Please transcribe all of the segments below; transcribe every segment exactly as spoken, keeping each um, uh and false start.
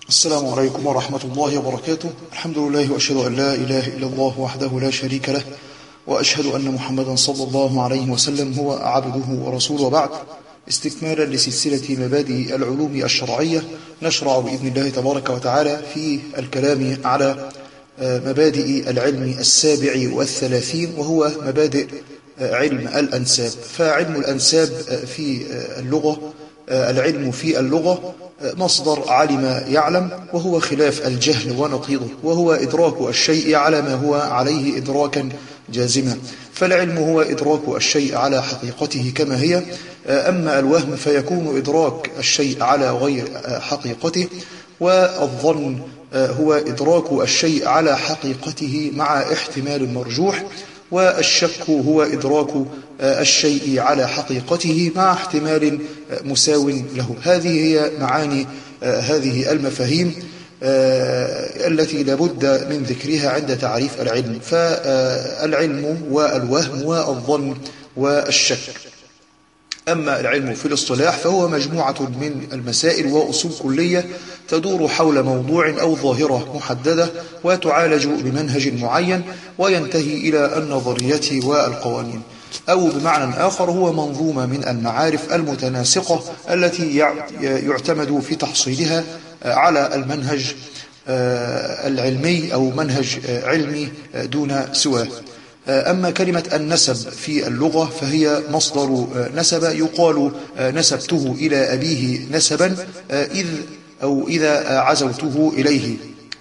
السلام عليكم ورحمة الله وبركاته. الحمد لله وأشهد أن لا إله إلا الله وحده لا شريك له، وأشهد أن محمدا صلى الله عليه وسلم هو عبده ورسوله، وبعد. استكمالا لسلسلة مبادئ العلوم الشرعية، نشرع بإذن الله تبارك وتعالى في الكلام على مبادئ العلم السابع والثلاثين، وهو مبادئ علم الأنساب. فعلم الأنساب في اللغة، العلم في اللغة مصدر علم يعلم، وهو خلاف الجهل ونقيضه، وهو إدراك الشيء على ما هو عليه إدراكا جازما. فالعلم هو إدراك الشيء على حقيقته كما هي، أما الوهم فيكون إدراك الشيء على غير حقيقته، والظن هو إدراك الشيء على حقيقته مع احتمال مرجوح، والشك هو إدراك الشيء على حقيقته مع احتمال مساو له. هذه هي معاني هذه المفاهيم التي لابد من ذكرها عند تعريف العلم. فالعلم والوهم والظن والشك. أما العلم في الاصطلاح فهو مجموعة من المسائل وأصول كلية تدور حول موضوع أو ظاهرة محددة، وتعالج بمنهج معين، وينتهي إلى النظريات والقوانين. أو بمعنى آخر هو منظومة من المعارف المتناسقة التي يعتمد في تحصيلها على المنهج العلمي أو منهج علمي دون سواه. أما كلمة النسب في اللغة فهي مصدر نسب، يقال نسبته إلى أبيه نسبا إذ أو إذا عزوته إليه،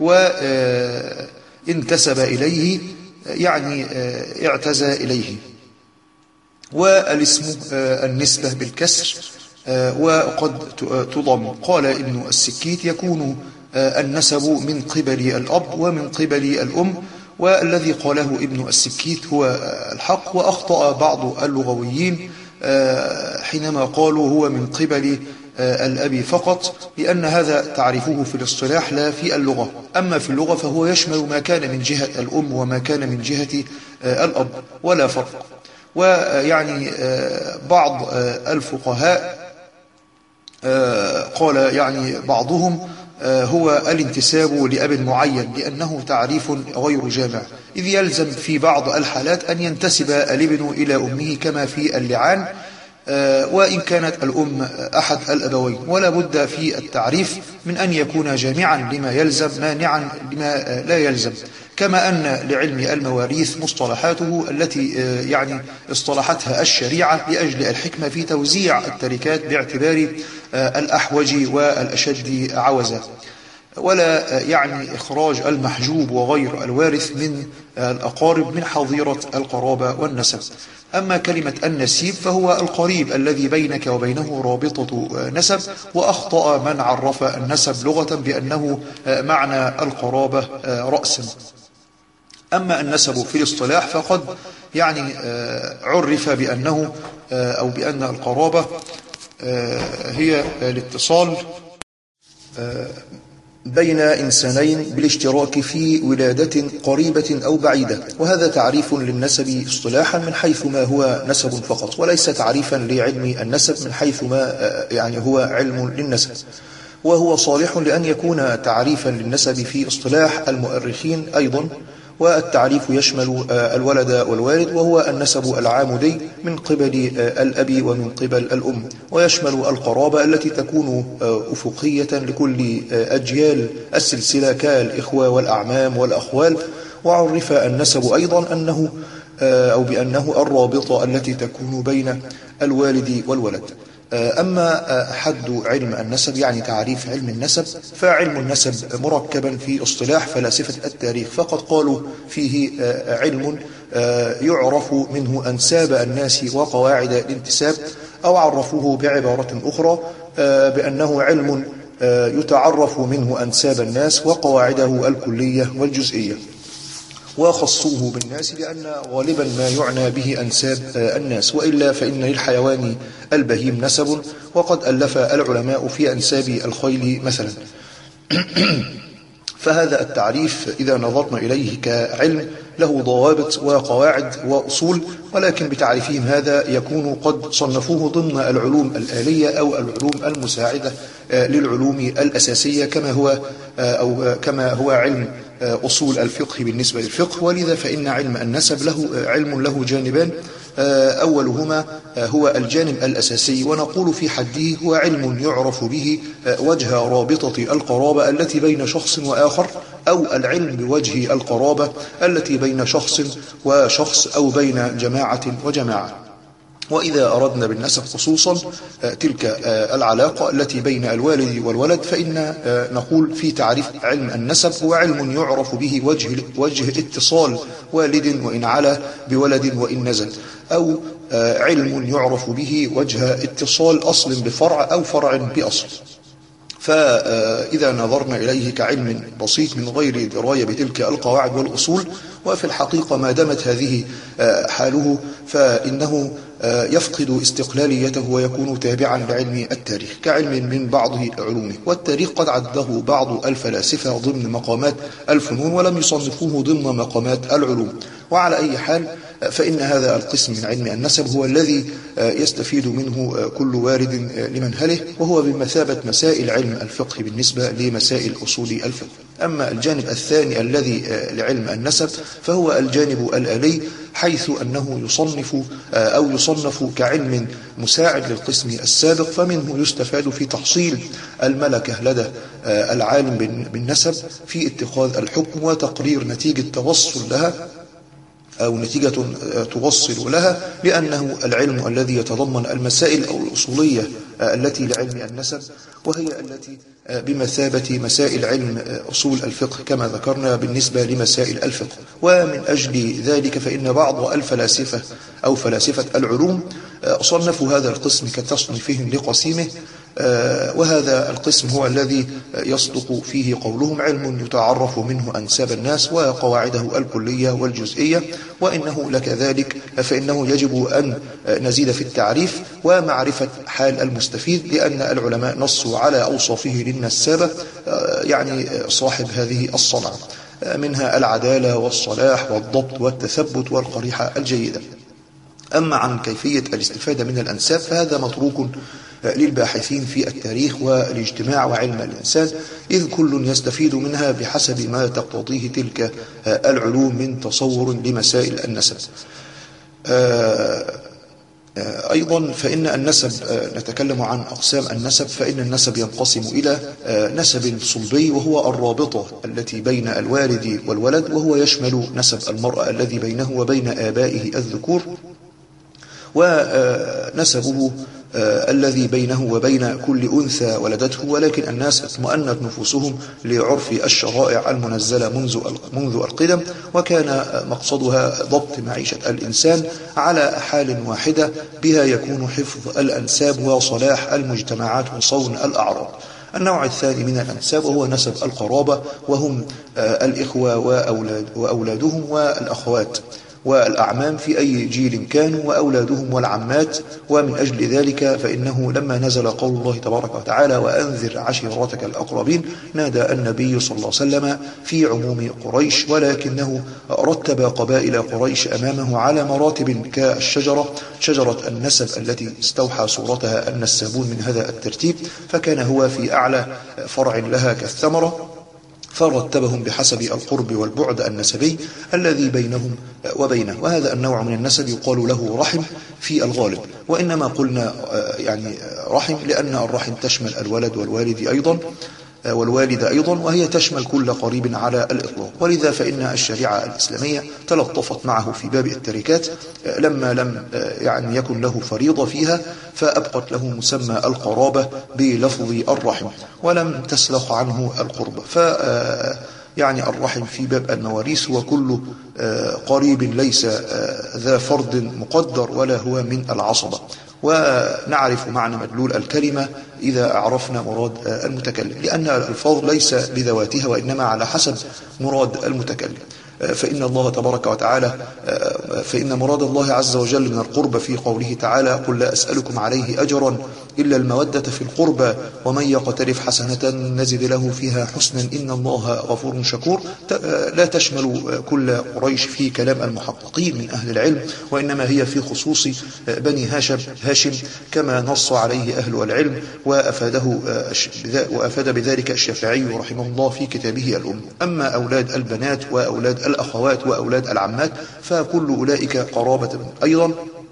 وانتسب إليه يعني اعتزى إليه. والاسم النسبة بالكسر وقد تضم. قال ابن السكيت: يكون النسب من قبل الأب ومن قبل الأم. والذي قاله ابن السكيت هو الحق، وأخطأ بعض اللغويين حينما قالوا هو من قبل الأب فقط، لأن هذا تعريفه في الاصطلاح لا في اللغة. أما في اللغة فهو يشمل ما كان من جهة الأم وما كان من جهة الأب، ولا فرق. ويعني بعض الفقهاء قال يعني بعضهم هو الانتساب لأب معين، لأنه تعريف غير جامع، إذ يلزم في بعض الحالات أن ينتسب الابن إلى أمه كما في اللعان، وإن كانت الأم أحد الأبوين. ولا بد في التعريف من أن يكون جامعا لما يلزم مانعا لما لا يلزم. كما أن لعلم المواريث مصطلحاته التي يعني اصطلحتها الشريعة لأجل الحكمة في توزيع التركات باعتبار الأحوج والأشد عوزا، ولا يعني إخراج المحجوب وغير الوارث من الأقارب من حظيرة القرابة والنسب. أما كلمة النسيب فهو القريب الذي بينك وبينه رابطة نسب، وأخطأ من عرف النسب لغة بأنه معنى القرابة رأسا. أما النسب في الاصطلاح فقد يعني عرف بأنه أو بأن القرابة هي الاتصال بين إنسانين بالاشتراك في ولادة قريبة أو بعيدة، وهذا تعريف للنسب اصطلاحا من حيث ما هو نسب فقط، وليس تعريفا لعلم النسب من حيث ما يعني هو علم للنسب. وهو صالح لأن يكون تعريفا للنسب في اصطلاح المؤرخين أيضا. والتعريف يشمل الولد والوالد، وهو النسب العامدي من قبل الأب ومن قبل الأم، ويشمل القرابة التي تكون أفقية لكل أجيال السلسلة كالإخوة والأعمام والأخوال. وعرف النسب أيضا أنه أو بأنه الرابطة التي تكون بين الوالد والولد. أما حد علم النسب يعني تعريف علم النسب، فعلم النسب مركبا في اصطلاح فلاسفة التاريخ، فقد قالوا فيه علم يعرف منه أنساب الناس وقواعد الانتساب، أو عرفوه بعبارة أخرى بأنه علم يتعرف منه أنساب الناس وقواعده الكلية والجزئية. وخصوه بالناس لأن غالبا ما يعنى به أنساب الناس، وإلا فإن للحيوان البهيم نسب، وقد ألف العلماء في أنساب الخيل مثلا. فهذا التعريف إذا نظرنا إليه كعلم له ضوابط وقواعد وأصول، ولكن بتعريفهم هذا يكون قد صنفوه ضمن العلوم الآلية أو العلوم المساعدة للعلوم الأساسية، كما هو أو كما هو علم أصول الفقه بالنسبة للفقه. ولذا فإن علم النسب له علم له جانبان، أولهما هو الجانب الأساسي، ونقول في حده هو علم يعرف به وجه رابطة القرابة التي بين شخص وآخر، أو العلم بوجه القرابة التي بين شخص وشخص أو بين جماعة وجماعة. وإذا أردنا بالنسب خصوصا تلك العلاقة التي بين الوالد والولد، فإن نقول في تعريف علم النسب هو علم يعرف به وجه, وجه اتصال والد وإن علا بولد وإن نزل، أو علم يعرف به وجه اتصال أصل بفرع أو فرع بأصل. فإذا نظرنا إليه كعلم بسيط من غير دراية بتلك القواعد والأصول، وفي الحقيقة ما دامت هذه حاله فإنه يفقد استقلاليته ويكون تابعا لعلم التاريخ كعلم من بعض علومه. والتاريخ قد عده بعض الفلاسفة ضمن مقامات الفنون ولم يصنفوه ضمن مقامات العلوم. وعلى أي حال فإن هذا القسم من علم النسب هو الذي يستفيد منه كل وارد لمنهله، وهو بمثابة مسائل علم الفقه بالنسبة لمسائل أصول الفقه. أما الجانب الثاني الذي لعلم النسب فهو الجانب الآلي، حيث أنه يصنف أو يصنف كعلم مساعد للقسم السابق، فمنه يستفاد في تحصيل الملكة لدى العالم بالنسب في اتخاذ الحكم وتقرير نتيجة توصل لها أو نتيجة توصل لها، لأنه العلم الذي يتضمن المسائل أو الأصولية التي لعلم النسب، وهي التي بمثابة مسائل علم أصول الفقه كما ذكرنا بالنسبة لمسائل الفقه. ومن أجل ذلك فإن بعض الفلاسفة أو فلاسفة العلوم صنفوا هذا القسم كتصنيفهم لقسيمه، وهذا القسم هو الذي يصدق فيه قولهم علم يتعرف منه أنساب الناس وقواعده الكلية والجزئية. وإنه لكذلك فإنه يجب أن نزيد في التعريف ومعرفة حال المستفيد، لأن العلماء نصوا على أوصافه للنسابة، يعني صاحب هذه الصنعة، منها العدالة والصلاح والضبط والتثبت والقريحة الجيدة. أما عن كيفية الاستفادة من الأنساب فهذا متروك للباحثين في التاريخ والاجتماع وعلم الإنسان، إذ كل يستفيد منها بحسب ما تقتضيه تلك العلوم من تصور لمسائل النسب. أيضا فإن النسب، نتكلم عن أقسام النسب، فإن النسب ينقسم إلى نسب صلبي وهو الرابطة التي بين الوالد والولد، وهو يشمل نسب المرأة الذي بينه وبين آبائه الذكور، ونسبه الذي بينه وبين كل أنثى ولدته، ولكن الناس اطمأنت نفوسهم لعرف الشرائع المنزلة منذ منذ القدم، وكان مقصدها ضبط معيشة الإنسان على حال واحدة بها يكون حفظ الأنساب وصلاح المجتمعات وصون الأعراض. النوع الثاني من الأنساب وهو نسب القرابة، وهم الإخوة وأولاد وأولادهم والأخوات والأعمام في أي جيل كانوا وأولادهم والعمات. ومن أجل ذلك فإنه لما نزل قول الله تبارك وتعالى وأنذر عشيرتك الأقربين نادى النبي صلى الله عليه وسلم في عموم قريش، ولكنه رتب قبائل قريش أمامه على مراتب كالشجرة، شجرة النسب التي استوحى صورتها النسابون من هذا الترتيب، فكان هو في أعلى فرع لها كالثمرة، فرتبهم بحسب القرب والبعد النسبي الذي بينهم وبينه. وهذا النوع من النسب يقال له رحم في الغالب، وإنما قلنا يعني رحم لأن الرحم تشمل الولد والوالد أيضا والوالد أيضا، وهي تشمل كل قريب على الإطلاق. ولذا فإن الشريعة الإسلامية تلطفت معه في باب التركات لما لم يعني يكن له فريضة فيها، فأبقت له مسمى القرابة بلفظ الرحم ولم تسلخ عنه القربة. ف يعني الرحم في باب المواريث وكل قريب ليس ذا فرد مقدر ولا هو من العصبة. ونعرف معنى مدلول الكلمة إذا عرفنا مراد المتكلم، لأن الألفاظ ليس بذواتها وإنما على حسب مراد المتكلم. فإن الله تبارك وتعالى فإن مراد الله عز وجل من القربة في قوله تعالى قل لا أسألكم عليه أجرا إلا المودة في القربى ومن يقترف حسنة نزد له فيها حسنا إن الله غفور شكور لا تشمل كل قريش في كلام المحققين من أهل العلم، وإنما هي في خصوص بني هاشم, هاشم كما نص عليه أهل العلم وأفاده وأفاد بذلك الشافعي رحمه الله في كتابه الأم. أما أولاد البنات وأولاد الأخوات وأولاد العمات فكل أولئك قرابة أيضا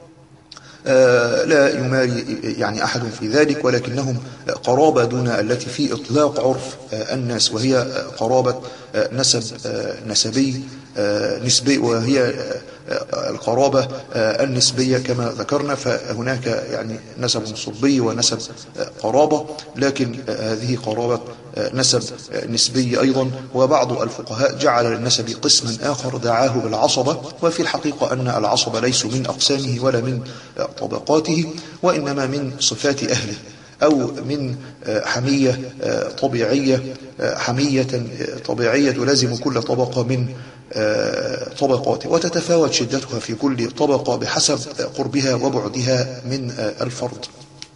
آه لا يماري يعني أحد في ذلك، ولكنهم قرابة دون التي في إطلاق عرف آه الناس، وهي قرابة آه نسب آه نسبي آه نسبي، وهي آه القرابة آه النسبية كما ذكرنا. فهناك يعني نسب صلبي ونسب آه قرابة، لكن آه هذه قرابة آه نسب آه نسبي أيضا. وبعض الفقهاء جعل للنسب قسما آخر دعاه بالعصبة، وفي الحقيقة أن العصبة ليس من أقسامه ولا من آه طبقاته، وإنما من صفات أهله أو من حمية طبيعية حمية طبيعية تلازم كل طبقة من طبقاته، وتتفاوت شدتها في كل طبقة بحسب قربها وبعدها من الفرد.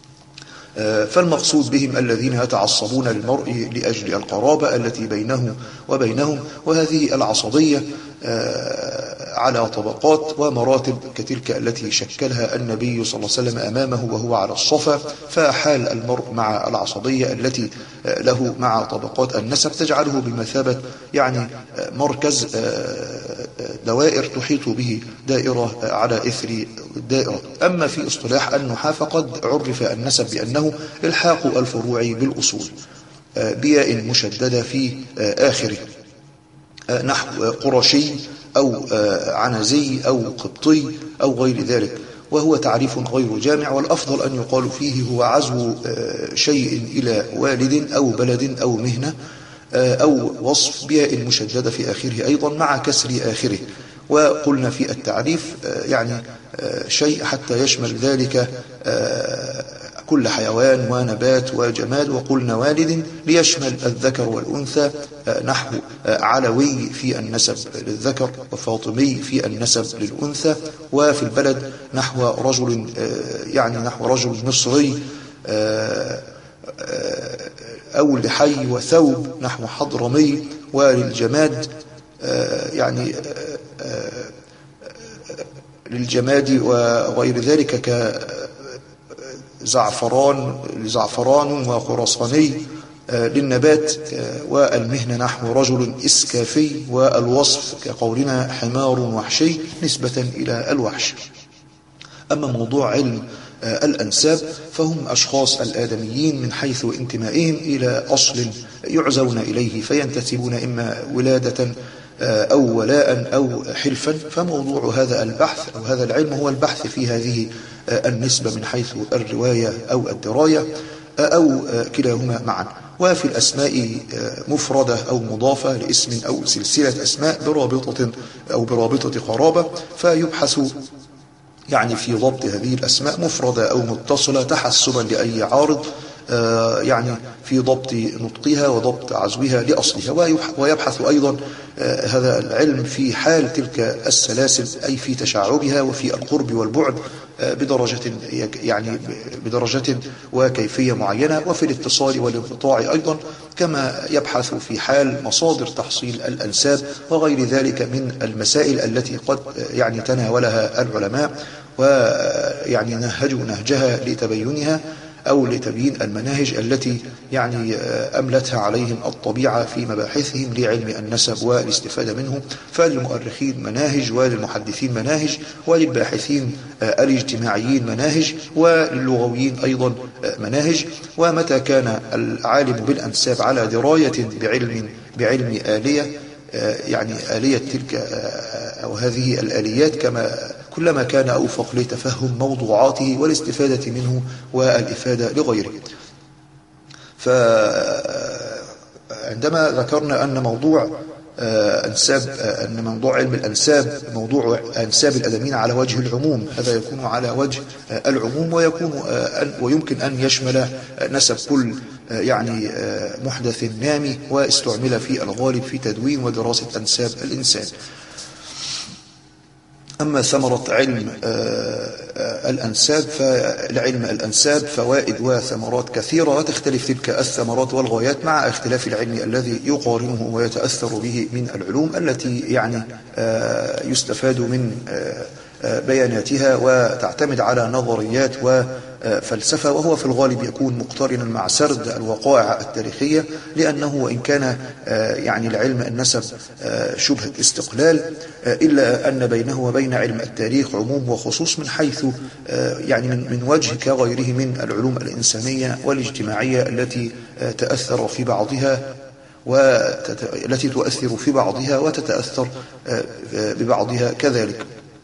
فالمقصود بهم الذين يتعصبون للمرء لأجل القرابة التي بينه وبينهم، وهذه العصبية على طبقات ومراتب كتلك التي شكلها النبي صلى الله عليه وسلم أمامه وهو على الصفا. فحال المرء مع العصبية التي له مع طبقات النسب تجعله بمثابة يعني مركز دوائر تحيط به دائرة على إثر الدائرة. أما في اصطلاح النحاة فقد عرف النسب بأنه الحاق الفروع بالأصول بياء مشددة في آخره، نحو قرشي أو عنزي أو قبطي أو غير ذلك، وهو تعريف غير جامع، والأفضل أن يقال فيه هو عزو شيء إلى والد أو بلد أو مهنة أو وصف بياء مشددة في آخره أيضا مع كسر آخره. وقلنا في التعريف يعني شيء حتى يشمل ذلك كل حيوان ونبات وجماد، وقلنا والد ليشمل الذكر والأنثى، نحو علوي في النسب للذكر وفاطمي في النسب للأنثى، وفي البلد نحو رجل يعني نحو رجل مصري أو لحي وثوب نحو حضرمي، وللجماد يعني للجماد وغير ذلك كزعفران لزعفران وخراساني، للنبات والمهنة نحو رجل إسكافي، والوصف كقولنا حمار وحشي نسبة إلى الوحش. أما موضوع علم الأنساب فهم أشخاص الآدميين من حيث انتمائهم إلى أصل يعزون إليه، فينتسبون إما ولادة أو ولاء أو حلفا. فموضوع هذا البحث أو هذا العلم هو البحث في هذه النسبة من حيث الرواية أو الدراية أو كلاهما معا. وفي الأسماء مفردة أو مضافة لاسم أو سلسلة أسماء برابطة أو برابطة قرابة، فيبحث يعني في ضبط هذه الأسماء مفردة أو متصلة تحسبا لأي عارض، يعني في ضبط نطقها وضبط عزوها لأصلها. ويبحث أيضا هذا العلم في حال تلك السلاسل، أي في تشعبها وفي القرب والبعد بدرجة يعني بدرجة وكيفية معينة، وفي الاتصال والانقطاع أيضا، كما يبحث في حال مصادر تحصيل الأنساب وغير ذلك من المسائل التي قد يعني تناولها العلماء ويعني نهجوا نهجها لتبينها أو لتبيين المناهج التي يعني أملتها عليهم الطبيعة في مباحثهم لعلم النسب والاستفادة منه. فللمؤرخين مناهج، وللمحدثين مناهج، وللباحثين الاجتماعيين مناهج، وللغويين أيضا مناهج. ومتى كان العالم بالأنساب على دراية بعلم بعلم آلية يعني آلية تلك أو هذه الآليات، كما كلما كان أوفق لتفهم موضوعاته والاستفادة منه والإفادة لغيره. فعندما ذكرنا أن موضوع أنساب أن موضوع علم الأنساب موضوع أنساب الأدمين على وجه العموم، هذا يكون على وجه العموم، ويكون ويمكن أن يشمل نسب كل يعني محدث نامي، واستعمل في الغالب في تدوين ودراسة أنساب الإنسان. أما ثمرة علم الأنساب فالعلم الأنساب فوائد وثمرات كثيرة، وتختلف تلك الثمرات والغايات مع اختلاف العلم الذي يقارنه ويتأثر به من العلوم التي يعني يستفاد من بياناتها وتعتمد على نظريات وفلسفة، وهو في الغالب يكون مقترنا مع سرد الوقائع التاريخية، لأنه وإن كان يعني العلم النسب شبه استقلال إلا أن بينه وبين علم التاريخ عموم وخصوص من حيث يعني من وجه كغيره من العلوم الإنسانية والاجتماعية التي تأثر في بعضها والتي تؤثر في بعضها وتتأثر ببعضها كذلك.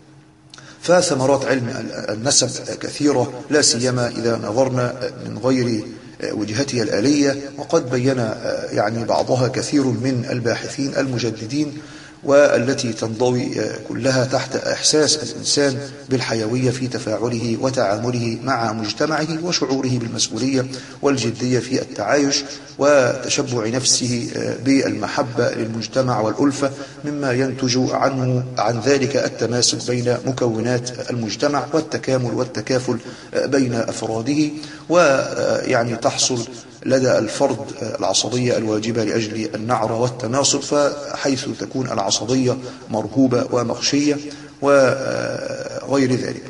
فثمرات علم النسب كثيرة، لا سيما إذا نظرنا من غير وجهتها الآلية، وقد بين يعني بعضها كثير من الباحثين المجددين، والتي تنضوي كلها تحت إحساس الإنسان بالحيوية في تفاعله وتعامله مع مجتمعه، وشعوره بالمسؤولية والجدية في التعايش، وتشبع نفسه بالمحبة للمجتمع والألفة، مما ينتج عنه عن ذلك التماسك بين مكونات المجتمع والتكامل والتكافل بين أفراده، ويعني تحصل لدى الفرد العصبية الواجبة لأجل النعرة والتناصر، فحيث تكون العصبية مرهوبة ومخشية وغير ذلك.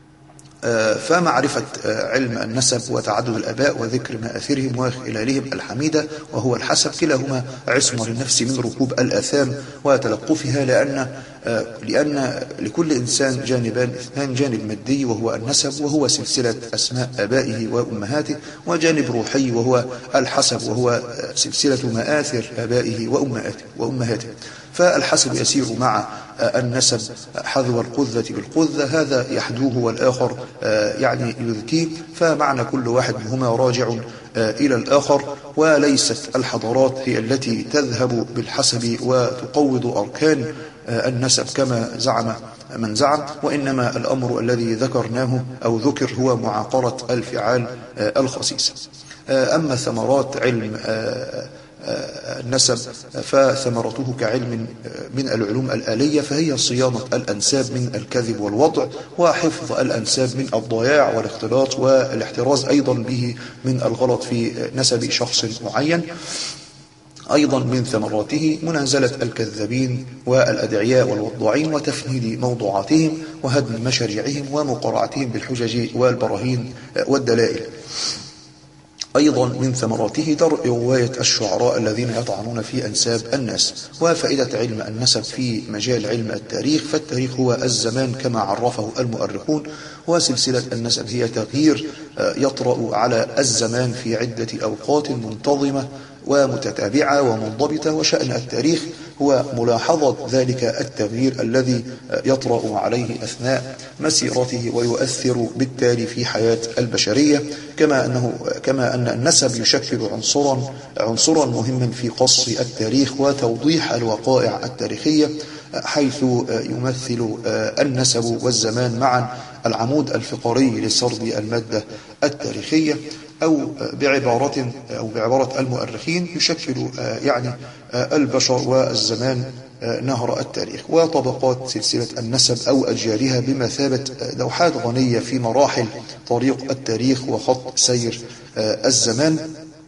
فمعرفة علم النسب وتعدد الآباء وذكر مآثرهم وخلالهم الحميدة وهو الحسب كلاهما عصمة للنفس من ركوب الآثام وتلقفها، لأن لأن لكل إنسان جانبان اثنان: جانب مادي وهو النسب وهو سلسلة أسماء آبائه وأمهاته، وجانب روحي وهو الحسب وهو سلسلة مآثر آبائه وأمهاته. فالحسب يسير مع النسب حذو القذة بالقذة، هذا يحدوه والآخر يعني يذكيه، فمعنى كل واحد منهما راجع إلى الآخر، وليست الحضارات هي التي تذهب بالحسب وتقوض أركان النسب كما زعم من زعم، وإنما الأمر الذي ذكرناه أو ذكر هو معاقرة الفعال الخسيس. أما ثمرات علم النسب فثمرته كعلم من العلوم الآلية، فهي صيانة الأنساب من الكذب والوضع، وحفظ الأنساب من الضياع والاختلاط، والاحتراز أيضا به من الغلط في نسب شخص معين. أيضا من ثمراته منازلة الكذابين والأدعياء والوضاعين وتفنيد موضوعاتهم وهدم مشاريعهم ومقارعتهم بالحجج والبراهين والدلائل. أيضا من ثمراته درء رواية الشعراء الذين يطعنون في أنساب الناس. وفائدة علم النسب في مجال علم التاريخ، فالتاريخ هو الزمان كما عرفه المؤرخون، وسلسلة النسب هي تغيير يطرأ على الزمان في عدة أوقات منتظمة ومتتابعة ومنضبطة، وشأن التاريخ هو ملاحظة ذلك التغيير الذي يطرأ عليه أثناء مسيرته ويؤثر بالتالي في حياة البشرية، كما أنه كما أن النسب يشكل عنصرا عنصرا مهما في قص التاريخ وتوضيح الوقائع التاريخية، حيث يمثل النسب والزمان معا العمود الفقري لسرد المادة التاريخية، أو بعبارة أو بعبارة المؤرخين يشكل يعني البشر والزمان نهر التاريخ. وطبقات سلسلة النسب أو أجيالها بمثابة لوحات غنية في مراحل طريق التاريخ وخط سير الزمان.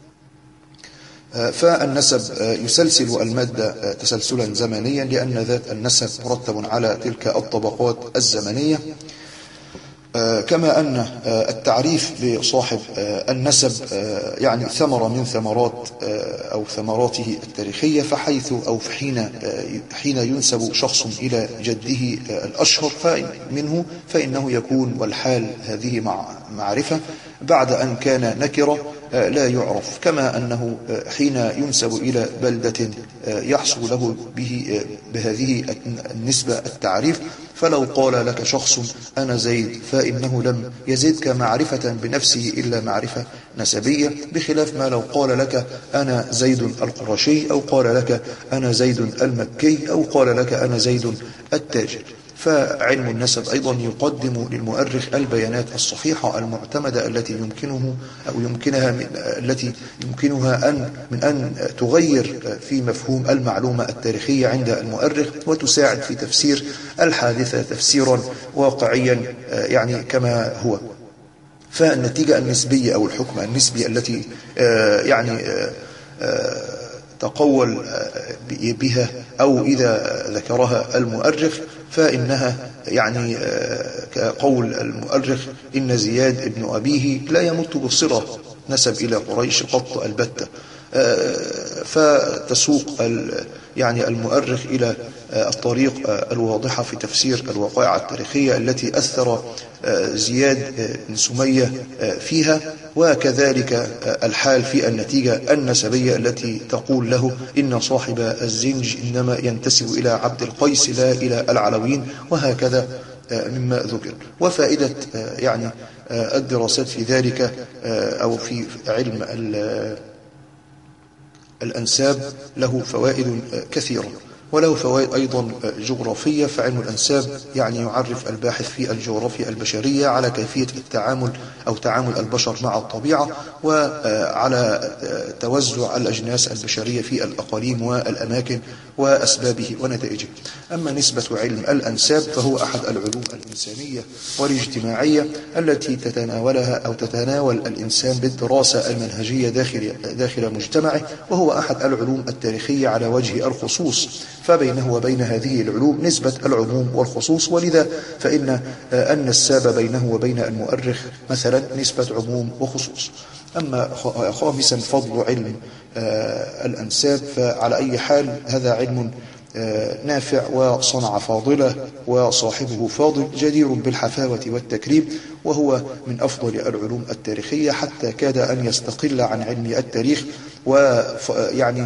فالنسب يسلسل المادة تسلسلا زمنيا، لأن ذات النسب مرتب على تلك الطبقات الزمنية. كما أن التعريف بصاحب النسب يعني ثمرة من ثمرات أو ثمراته التاريخية، فحيث أو حين حين ينسب شخص إلى جده الأشهر منه فإنه يكون والحال هذه مع معرفة بعد أن كان نكرة لا يعرف، كما أنه حين ينسب إلى بلدة يحصل له به بهذه النسبة التعريف. فلو قال لك شخص أنا زيد فإنه لم يزدك معرفة بنفسه إلا معرفة نسبية، بخلاف ما لو قال لك أنا زيد القرشي، أو قال لك أنا زيد المكي، أو قال لك أنا زيد التاجر. فعلم النسب أيضا يقدم للمؤرخ البيانات الصحيحة المعتمدة التي يمكنه أو يمكنها من التي يمكنها أن من أن تغير في مفهوم المعلومة التاريخية عند المؤرخ، وتساعد في تفسير الحادثة تفسيرا واقعيا يعني كما هو. فالنتيجة النسبية أو الحكم النسبي التي يعني تقول بها أو إذا ذكرها المؤرخ فإنها يعني كقول المؤرخ إن زياد ابن أبيه لا يمت بصلة نسب إلى قريش قط البتة، فتسوق يعني المؤرخ إلى الطريق الواضحة في تفسير الوقائع التاريخية التي أثر زياد بن سمية فيها، وكذلك الحال في النتيجة النسبية التي تقول له إن صاحب الزنج إنما ينتسب إلى عبد القيس لا إلى العلويين، وهكذا مما ذكر. وفائدة يعني الدراسات في ذلك أو في علم الأنساب له فوائد كثيرة، وله فوائد أيضا جغرافية. فعلم الأنساب يعني يعرف الباحث في الجغرافيا البشرية على كيفية التعامل أو تعامل البشر مع الطبيعة، وعلى توزع الأجناس البشرية في الأقاليم والأماكن وأسبابه ونتائجه. أما نسبة علم الأنساب فهو أحد العلوم الإنسانية والاجتماعية التي تتناولها أو تتناول الإنسان بالدراسة المنهجية داخل داخل مجتمعه، وهو أحد العلوم التاريخية على وجه الخصوص، فبينه وبين هذه العلوم نسبة العموم والخصوص، ولذا فإن النساب بينه وبين المؤرخ مثلا نسبة عموم وخصوص. أما خامسا فضل علم الأنساب، فعلى أي حال هذا علم نافع وصنع فاضلة وصاحبه فاضل جدير بالحفاوة والتكريم، وهو من أفضل العلوم التاريخية حتى كاد أن يستقل عن علم التاريخ، ويعني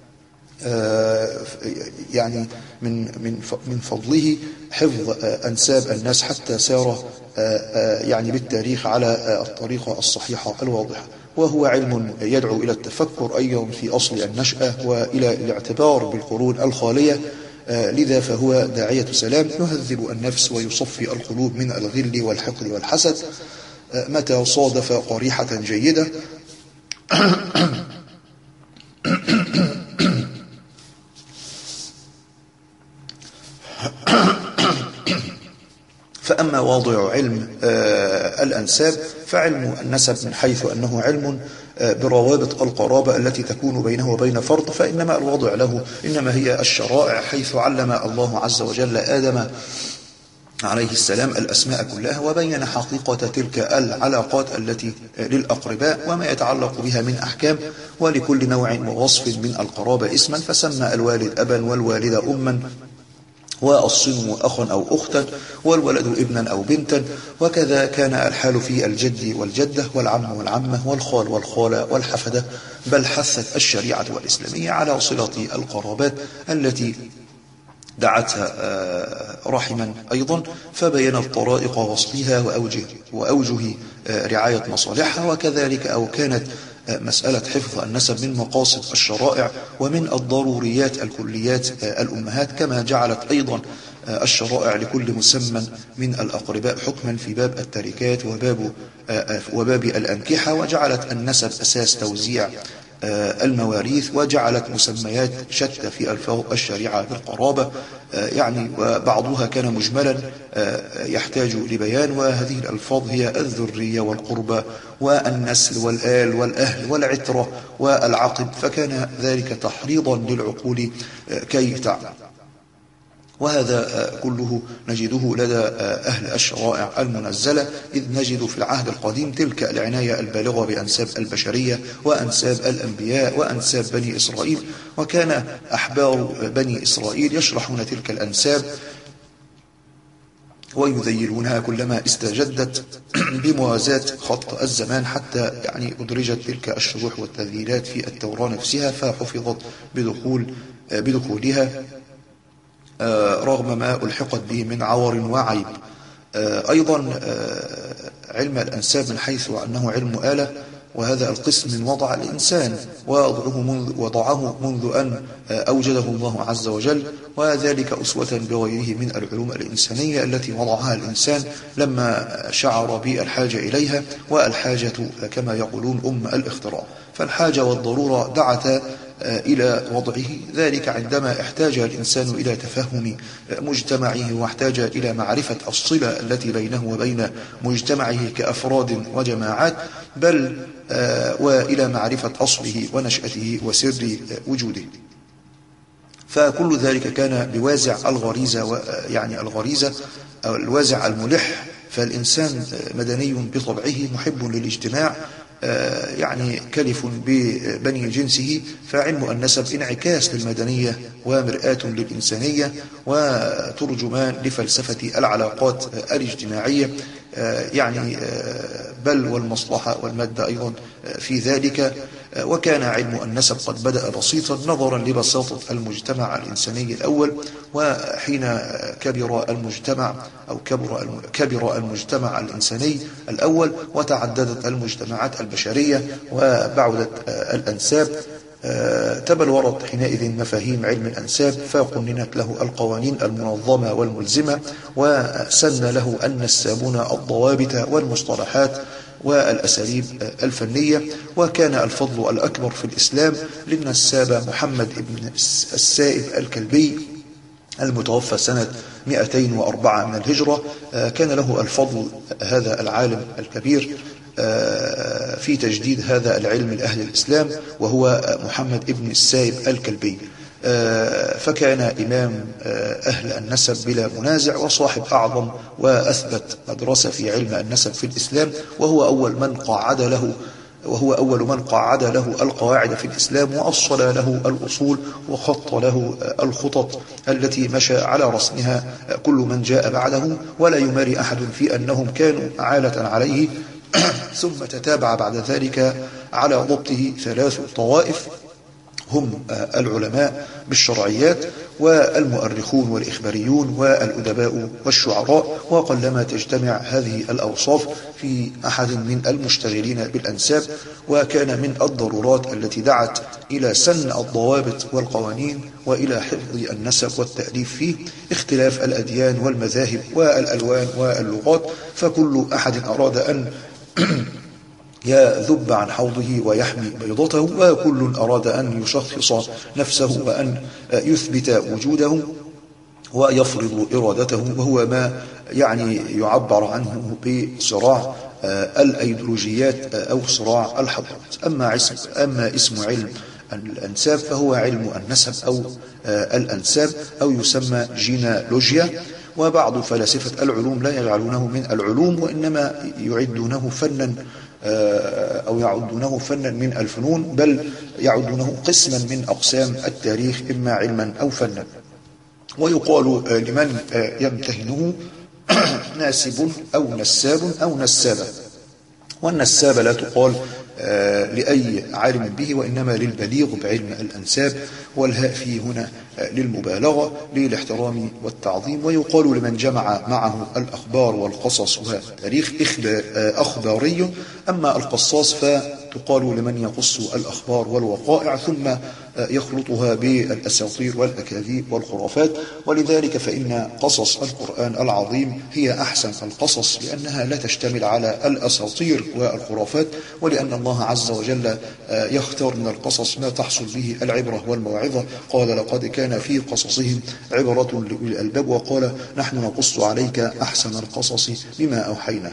يعني من من من فضله حفظ أنساب الناس حتى سار يعني بالتاريخ على الطريقة الصحيحة الواضحة. وهو علم يدعو إلى التفكر أيضا في أصل النشأة وإلى الاعتبار بالقرون الخالية، لذا فهو داعية سلام يهذب النفس ويصفي القلوب من الغل والحقد والحسد متى صادف قريحة جيدة. فأما واضع علم الأنساب فعلم النسب من حيث أنه علم بروابط القرابة التي تكون بينه وبين فرد، فإنما الواضع له إنما هي الشرائع، حيث علم الله عز وجل آدم عليه السلام الأسماء كلها وبين حقيقة تلك العلاقات التي للأقرباء وما يتعلق بها من أحكام، ولكل نوع ووصف من القرابة اسما، فسمى الوالد أبا والوالدة أما والصنو أخا أو أختا والولد ابنا أو بنتا، وكذا كان الحال في الجد والجدة والعم والعمة والخال والخالة والحفدة، بل حثت الشريعة والإسلامية على صلة القرابات التي دعتها رحما أيضا، فبينت طرائق وصلها وأوجه, وأوجه رعاية مصالحها، وكذلك أو كانت مسألة حفظ النسب من مقاصد الشرائع ومن الضروريات الكليات الأمهات، كما جعلت أيضا الشرائع لكل مسمى من الأقرباء حكما في باب التركات وباب, وباب الأنكحة، وجعلت النسب أساس توزيع المواريث، وجعلت مسميات شتى في ألفاظ الشريعة بالقرابة، يعني وبعضها كان مجملا يحتاج لبيان، وهذه الألفاظ هي الذرية والقربة والنسل والآل والأهل والعترة والعقب، فكان ذلك تحريضا للعقول كي تعمل. وهذا كله نجده لدى أهل الشرائع المنزلة، إذ نجد في العهد القديم تلك العناية البالغة بأنساب البشرية وأنساب الأنبياء وأنساب بني إسرائيل، وكان أحبار بني إسرائيل يشرحون تلك الأنساب ويذيلونها كلما استجدت بموازاة خط الزمان، حتى يعني أدرجت تلك الشروح والتذييلات في التوراة نفسها، فحفظت بدخول بدخولها رغم ما ألحقت به من عور وعيب. أيضا علم الأنساب من حيث أنه علم آلة، وهذا القسم من وضع الإنسان ووضعه منذ, وضعه منذ أن أوجده الله عز وجل، وذلك أسوة بغيره من العلوم الإنسانية التي وضعها الإنسان لما شعر بالحاجة إليها، والحاجة كما يقولون أم الاختراع. فالحاجة والضرورة دعتا إلى وضعه ذلك عندما احتاج الإنسان إلى تفهم مجتمعه، واحتاج إلى معرفة الصلة التي بينه وبين مجتمعه كأفراد وجماعات، بل وإلى معرفة أصله ونشأته وسر وجوده. فكل ذلك كان بوازع الغريزة، يعني الغريزة أو الوازع الملح. فالإنسان مدني بطبعه محب للاجتماع، يعني كلف ببني جنسه، فعلم النسب انعكاس للمدنية ومرآة للإنسانية وترجمان لفلسفة العلاقات الاجتماعية، يعني بل والمصلحة والمادة أيضا في ذلك. وكان علم النسب قد بدأ بسيطا نظرا لبساطة المجتمع الإنساني الأول، وحين كبر المجتمع أو كبر كبر المجتمع الإنساني الأول وتعددت المجتمعات البشرية وبعدت الأنساب، تبلورت حينئذ مفاهيم علم الأنساب، فقننت له القوانين المنظمة والملزمة، وسن له النسابون الضوابط والمصطلحات والأساليب الفنية. وكان الفضل الأكبر في الإسلام للنساب محمد بن السائب الكلبي المتوفى سنة مئتين وأربعة من الهجرة. كان له الفضل هذا العالم الكبير في تجديد هذا العلم لأهل الإسلام، وهو محمد بن السائب الكلبي. فكان إمام أهل النسب بلا منازع، وصاحب أعظم وأثبت مدرسة في علم النسب في الإسلام، وهو أول من قاعد له وهو أول من قاعد له القواعد في الإسلام، وأصل له الأصول، وخط له الخطط التي مشى على رسمها كل من جاء بعده، ولا يماري أحد في أنهم كانوا عالة عليه. ثم تتابع بعد ذلك على ضبطه ثلاث طوائف، هم العلماء بالشرعيات والمؤرخون والإخباريون والأدباء والشعراء، وقلما تجتمع هذه الأوصاف في أحد من المشتغلين بالأنساب. وكان من الضرورات التي دعت إلى سن الضوابط والقوانين وإلى حفظ النسب والتأليف فيه اختلاف الأديان والمذاهب والألوان واللغات، فكل أحد أراد أن يذب عن حوضه ويحمي بيضته، وكل أراد أن يشخص نفسه وأن يثبت وجوده ويفرض إرادته، وهو ما يعني يعبر عنه بصراع الأيديولوجيات أو صراع الحضارات. أما اسم, أما اسم علم الأنساب فهو علم النسب أو الأنساب، أو يسمى جينالوجيا. وبعض فلاسفة العلوم لا يجعلونه من العلوم، وإنما يعدونه فنا أو يعدونه فنا من الفنون، بل يعدونه قسما من أقسام التاريخ، إما علما أو فنا. ويقال لمن يمتهنه ناسب أو نساب أو نسابة، والنسابة لا تقال لأي عالم به، وإنما للبليغ بعلم الأنساب، والهاء فيه هنا للمبالغة للاحترام والتعظيم. ويقال لمن جمع معه الأخبار والقصص والتاريخ أخباري. أما القصاص فتقال لمن يقص الأخبار والوقائع ثم يخلطها بالأساطير والأكاذيب والخرافات. ولذلك فإن قصص القرآن العظيم هي أحسن القصص، لأنها لا تشتمل على الأساطير والخرافات، ولأن الله عز وجل يختار من القصص ما تحصل به العبرة والموعظة. قال لقد كان في قصصهم عبرة لأولي الألباب، وقال نحن نقص عليك أحسن القصص بما أوحينا.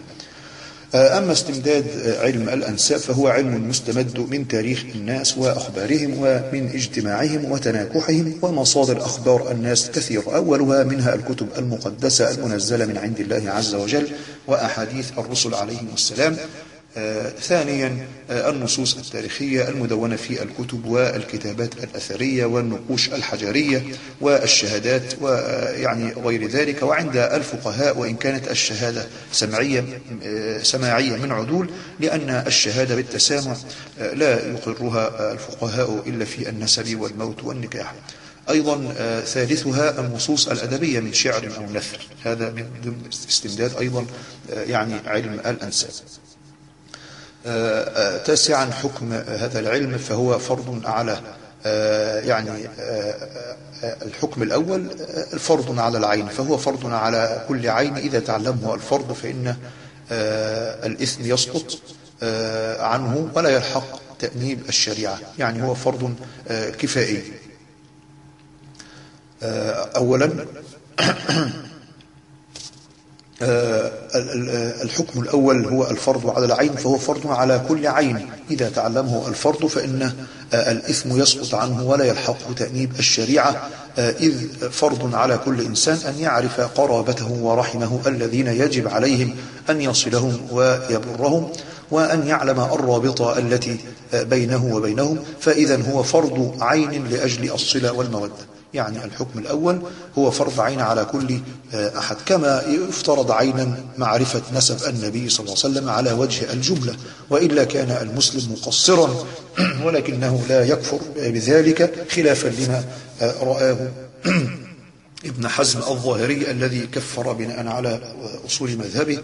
أما استمداد علم الأنساب فهو علم مستمد من تاريخ الناس وأخبارهم ومن اجتماعهم وتناكحهم، ومصادر أخبار الناس كثيرة، أولها منها الكتب المقدسة المنزلة من عند الله عز وجل وأحاديث الرسل عليهم السلام. آه ثانيا آه النصوص التاريخية المدونة في الكتب والكتابات الأثرية والنقوش الحجرية والشهادات ويعني غير ذلك. وعند الفقهاء وإن كانت الشهادة سمعية آه سماعية من عدول، لأن الشهادة بالتسامع آه لا يقرها الفقهاء إلا في النسب والموت والنكاح. أيضا آه ثالثها النصوص الأدبية من شعر أو نثر، هذا من ضمن استمداد أيضا آه يعني علم الأنساب. تاسعا حكم هذا العلم، فهو فرض على يعني الحكم الأول فرض على العين، فهو فرض على كل عين إذا تعلمه الفرد فإن الإثم يسقط عنه ولا يلحق تأنيب الشريعة، يعني هو فرض كفائي. أولا الحكم الأول هو الفرض على العين، فهو فرض على كل عين إذا تعلمه الفرد فإن الإثم يسقط عنه ولا يلحق تأنيب الشريعة، إذ فرض على كل إنسان أن يعرف قرابته ورحمه الذين يجب عليهم أن يصلهم ويبرهم، وأن يعلم الرابطة التي بينه وبينهم، فإذا هو فرض عين لأجل الصلة والمودة. يعني الحكم الأول هو فرض عين على كل أحد، كما يفترض عينا معرفة نسب النبي صلى الله عليه وسلم على وجه الجملة، وإلا كان المسلم مقصرا، ولكنه لا يكفر بذلك خلافا لما رآه ابن حزم الظاهري الذي كفر بناء على أصول مذهبه.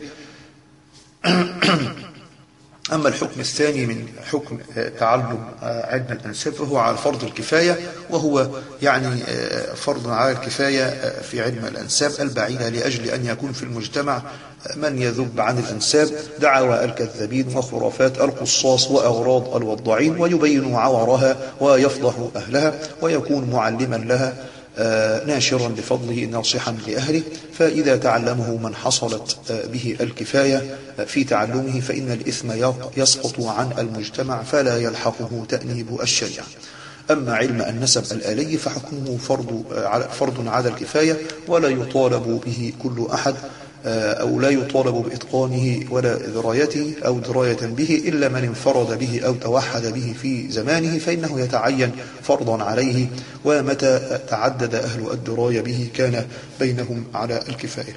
أما الحكم الثاني من حكم تعلم علم الأنساب فهو على فرض الكفاية، وهو يعني فرض على الكفاية في علم الأنساب البعيدة لأجل أن يكون في المجتمع من يذب عن الأنساب، دعوى الكذابين وخرافات القصاص وأغراض الوضاعين، ويبين عورها ويفضح أهلها ويكون معلما لها ناشرا بفضله ناصحا لأهله. فإذا تعلمه من حصلت به الكفاية في تعلمه فإن الإثم يسقط عن المجتمع فلا يلحقه تأنيب الشريعة. أما علم النسب الآلي فحكمه فرض فرض على الكفاية، ولا يطالب به كل أحد، أو لا يطالب بإتقانه ولا درايته أو دراية به إلا من انفرد به أو توحد به في زمانه، فإنه يتعين فرضا عليه، ومتى تعدد أهل الدراية به كان بينهم على الكفاية.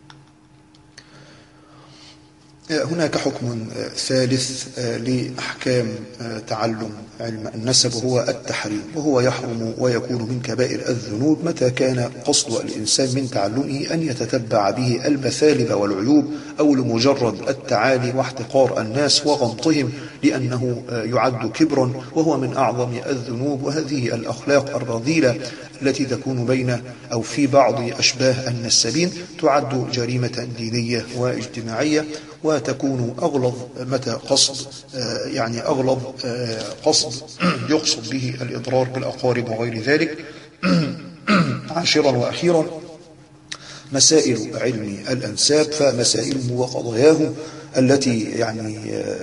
هناك حكم ثالث لأحكام تعلم علم النسب وهو التحريم، وهو يحرم ويكون من كبائر الذنوب متى كان قصد الإنسان من تعلمه أن يتتبع به المثالب والعيوب، أو لمجرد التعالي واحتقار الناس وغمطهم لأنه يعد كبرا، وهو من أعظم الذنوب. وهذه الأخلاق الرذيلة التي تكون بين أو في بعض أشباه النسابين تعد جريمة دينية واجتماعية، وتكون أغلظ متى قصد يعني أغلظ قصد يقصد به الإضرار بالأقارب وغير ذلك. عاشرا وأخيرا مسائل علم الأنساب، فمسائله وقضاياه التي يعني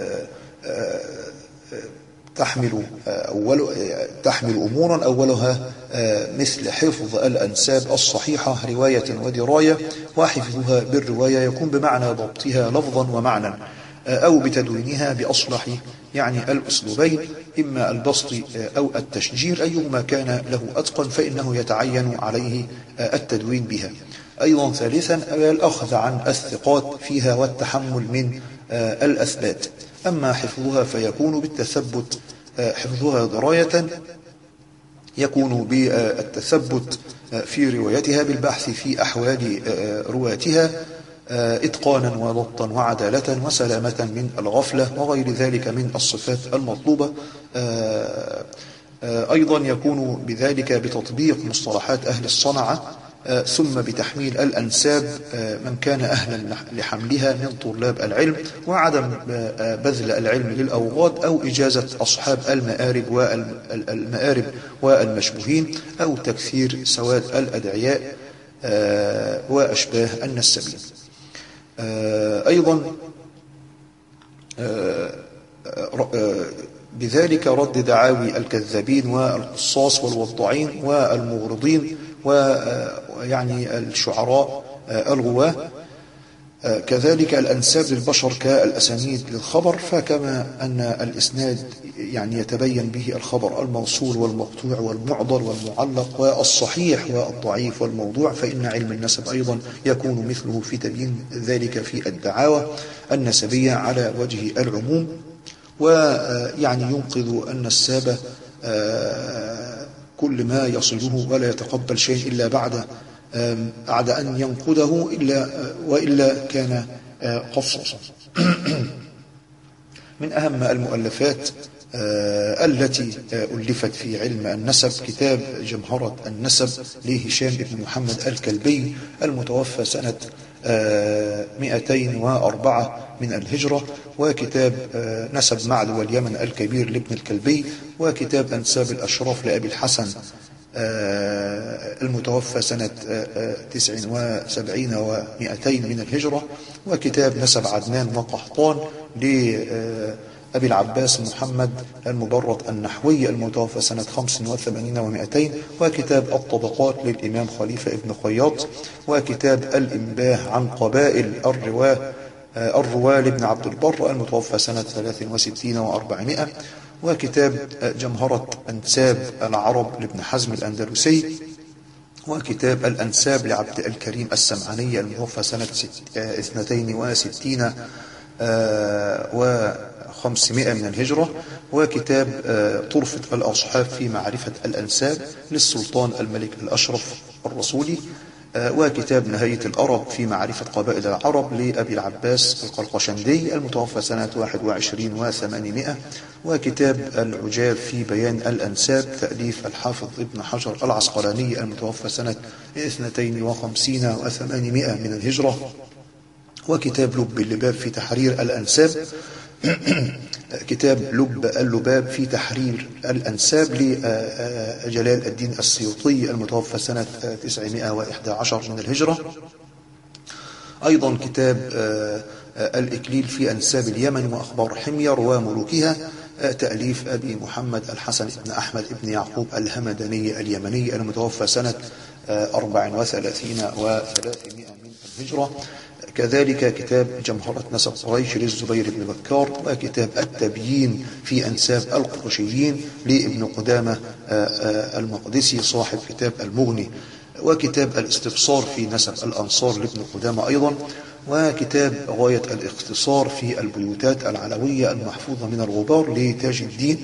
تحمل أول تحمل أمورا أولها مثل حفظ الأنساب الصحيحة رواية ودراية، وحفظها بالرواية يكون بمعنى ضبطها لفظا ومعنى، أو بتدوينها بأصلح يعني الأسلوبين، إما البسط أو التشجير، أيهما كان له أتقن فإنه يتعين عليه التدوين بها. أيضا ثالثا الأخذ عن الثقات فيها والتحمل من الأثبات. أما حفظها فيكون بالتثبت، حفظها دراية يكون بالتثبت في روايتها بالبحث في أحوال رواتها، إتقانا وضبطا وعدالة وسلامة من الغفلة وغير ذلك من الصفات المطلوبة. أيضا يكون بذلك بتطبيق مصطلحات أهل الصنعة، ثم بتحميل الأنساب من كان أهلا لحملها من طلاب العلم، وعدم بذل العلم للأوغاد أو إجازة أصحاب المآرب والمآرب والمشبوهين، أو تكثير سواد الأدعياء وأشباه النسابين. أيضا بذلك رد دعاوي الكذابين والقصاص والوضاعين والمغرضين ويعني الشعراء الغواة. كذلك الأنساب للبشر كالأسانيد للخبر، فكما أن الإسناد يعني يتبين به الخبر الموصول والمقطوع والمعضل والمعلق والصحيح والضعيف والموضوع، فإن علم النسب أيضا يكون مثله في تبيين ذلك في الدعاوى النسبية على وجه العموم. ويعني ينقذ النساب كل ما يصله ولا يتقبل شيء إلا بعد بعد أن ينقده، إلا وإلا كان قصصا. من أهم المؤلفات التي ألفت في علم النسب كتاب جمهرة النسب لهشام بن محمد الكلبي المتوفى سنة مئتين وأربعة من الهجرة، وكتاب نسب معد واليمن الكبير لابن الكلبي، وكتاب أنساب الأشراف لأبي الحسن المتوفى سنة تسع وسبعين ومئتين من الهجرة، وكتاب نسب عدنان وقحطان لأبي العباس محمد المبرد النحوي المتوفى سنة خمس وثمانين ومئتين، وكتاب الطبقات للإمام خليفة ابن خياط، وكتاب الإنباه عن قبائل الرواه الرواه لابن عبد البر المتوفى سنة ثلاث وستين وأربعمائة، وكتاب جمهرة أنساب العرب لابن حزم الأندلسي، وكتاب الأنساب لعبد الكريم السمعاني المتوفى سنة اثنتين وستين وخمسمائة من الهجرة، وكتاب طرفة الأصحاب في معرفة الأنساب للسلطان الملك الأشرف الرسولي، وكتاب نهاية الأرب في معرفة قبائل العرب لأبي العباس القرقشندي المتوفى سنة واحد وعشرين وثمانمائة، وكتاب العجاب في بيان الأنساب تأليف الحافظ ابن حجر العسقلاني المتوفى سنة اثنتين وخمسين وثمانمائة من الهجرة، وكتاب لب اللباب في تحرير الأنساب كتاب لب اللباب في تحرير الأنساب لجلال الدين السيوطي المتوفى سنة تسعمائة وإحدى عشر من الهجرة. أيضا كتاب الإكليل في أنساب اليمن وأخبار حمير وملوكها تأليف أبي محمد الحسن بن أحمد بن يعقوب الهمداني اليمني المتوفى سنة أربع وثلاثين وثلاثمائة من الهجرة. كذلك كتاب جمهرة نسب قريش للزبير بن بكار، وكتاب التبيين في أنساب القرشيين لابن قدامة المقدسي صاحب كتاب المغني، وكتاب الاستبصار في نسب الأنصار لابن قدامة أيضا، وكتاب غاية الاختصار في البيوتات العلوية المحفوظة من الغبار لتاج الدين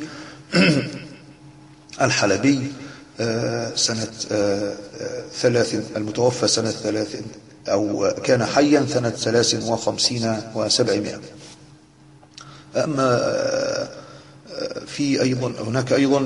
الحلبي سنة ثلاث المتوفى سنة ثلاث أو كان حيا سنة ثلاث وخمسين وسبعمائة. أما في أيضا هناك أيضا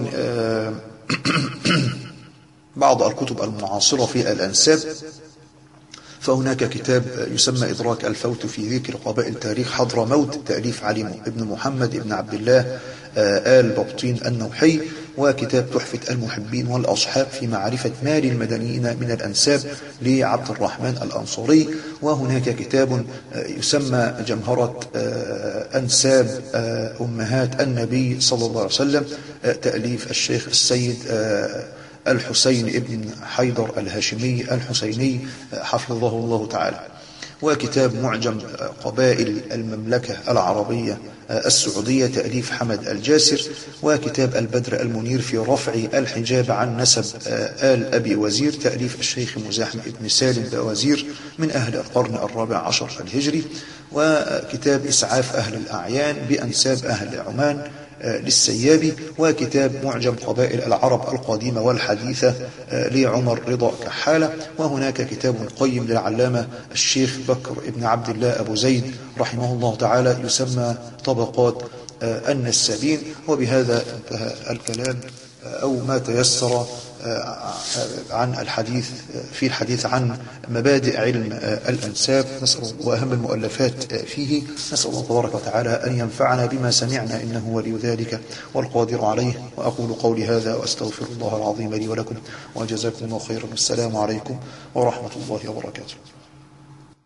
بعض الكتب المعاصرة في الأنساب، فهناك كتاب يسمى إدراك الفوت في ذكر قبائل تاريخ حضرموت تأليف علي بن محمد بن عبد الله آل بطين النوحي، وكتاب تحفة المحبين والأصحاب في معرفة مال المدنيين من الأنساب لعبد الرحمن الأنصاري، وهناك كتاب يسمى جمهرة أنساب أمهات النبي صلى الله عليه وسلم تأليف الشيخ السيد الحسين ابن حيدر الهاشمي الحسيني حفظه الله تعالى، وكتاب معجم قبائل المملكة العربية السعودية تأليف حمد الجاسر، وكتاب البدر المنير في رفع الحجاب عن نسب آل أبي وزير تأليف الشيخ مزاحم ابن سالم بوزير من أهل القرن الرابع عشر الهجري، وكتاب إسعاف أهل الأعيان بأنساب أهل عمان للسيابي، وكتاب معجم قبائل العرب القديمة والحديثة لعمر رضا كحالة، وهناك كتاب قيم للعلامة الشيخ بكر ابن عبد الله أبو زيد رحمه الله تعالى يسمى طبقات النسابين. وبهذا انتهى الكلام أو ما تيسر عن الحديث في الحديث عن مبادئ علم الأنساب نسأل وأهم المؤلفات فيه. نسأل الله تبارك وتعالى أن ينفعنا بما سمعنا إنه ولي ذلك والقادر عليه. وأقول قولي هذا وأستغفر الله العظيم لي ولكم، وجزاكم الله خيرا. السلام عليكم ورحمة الله وبركاته.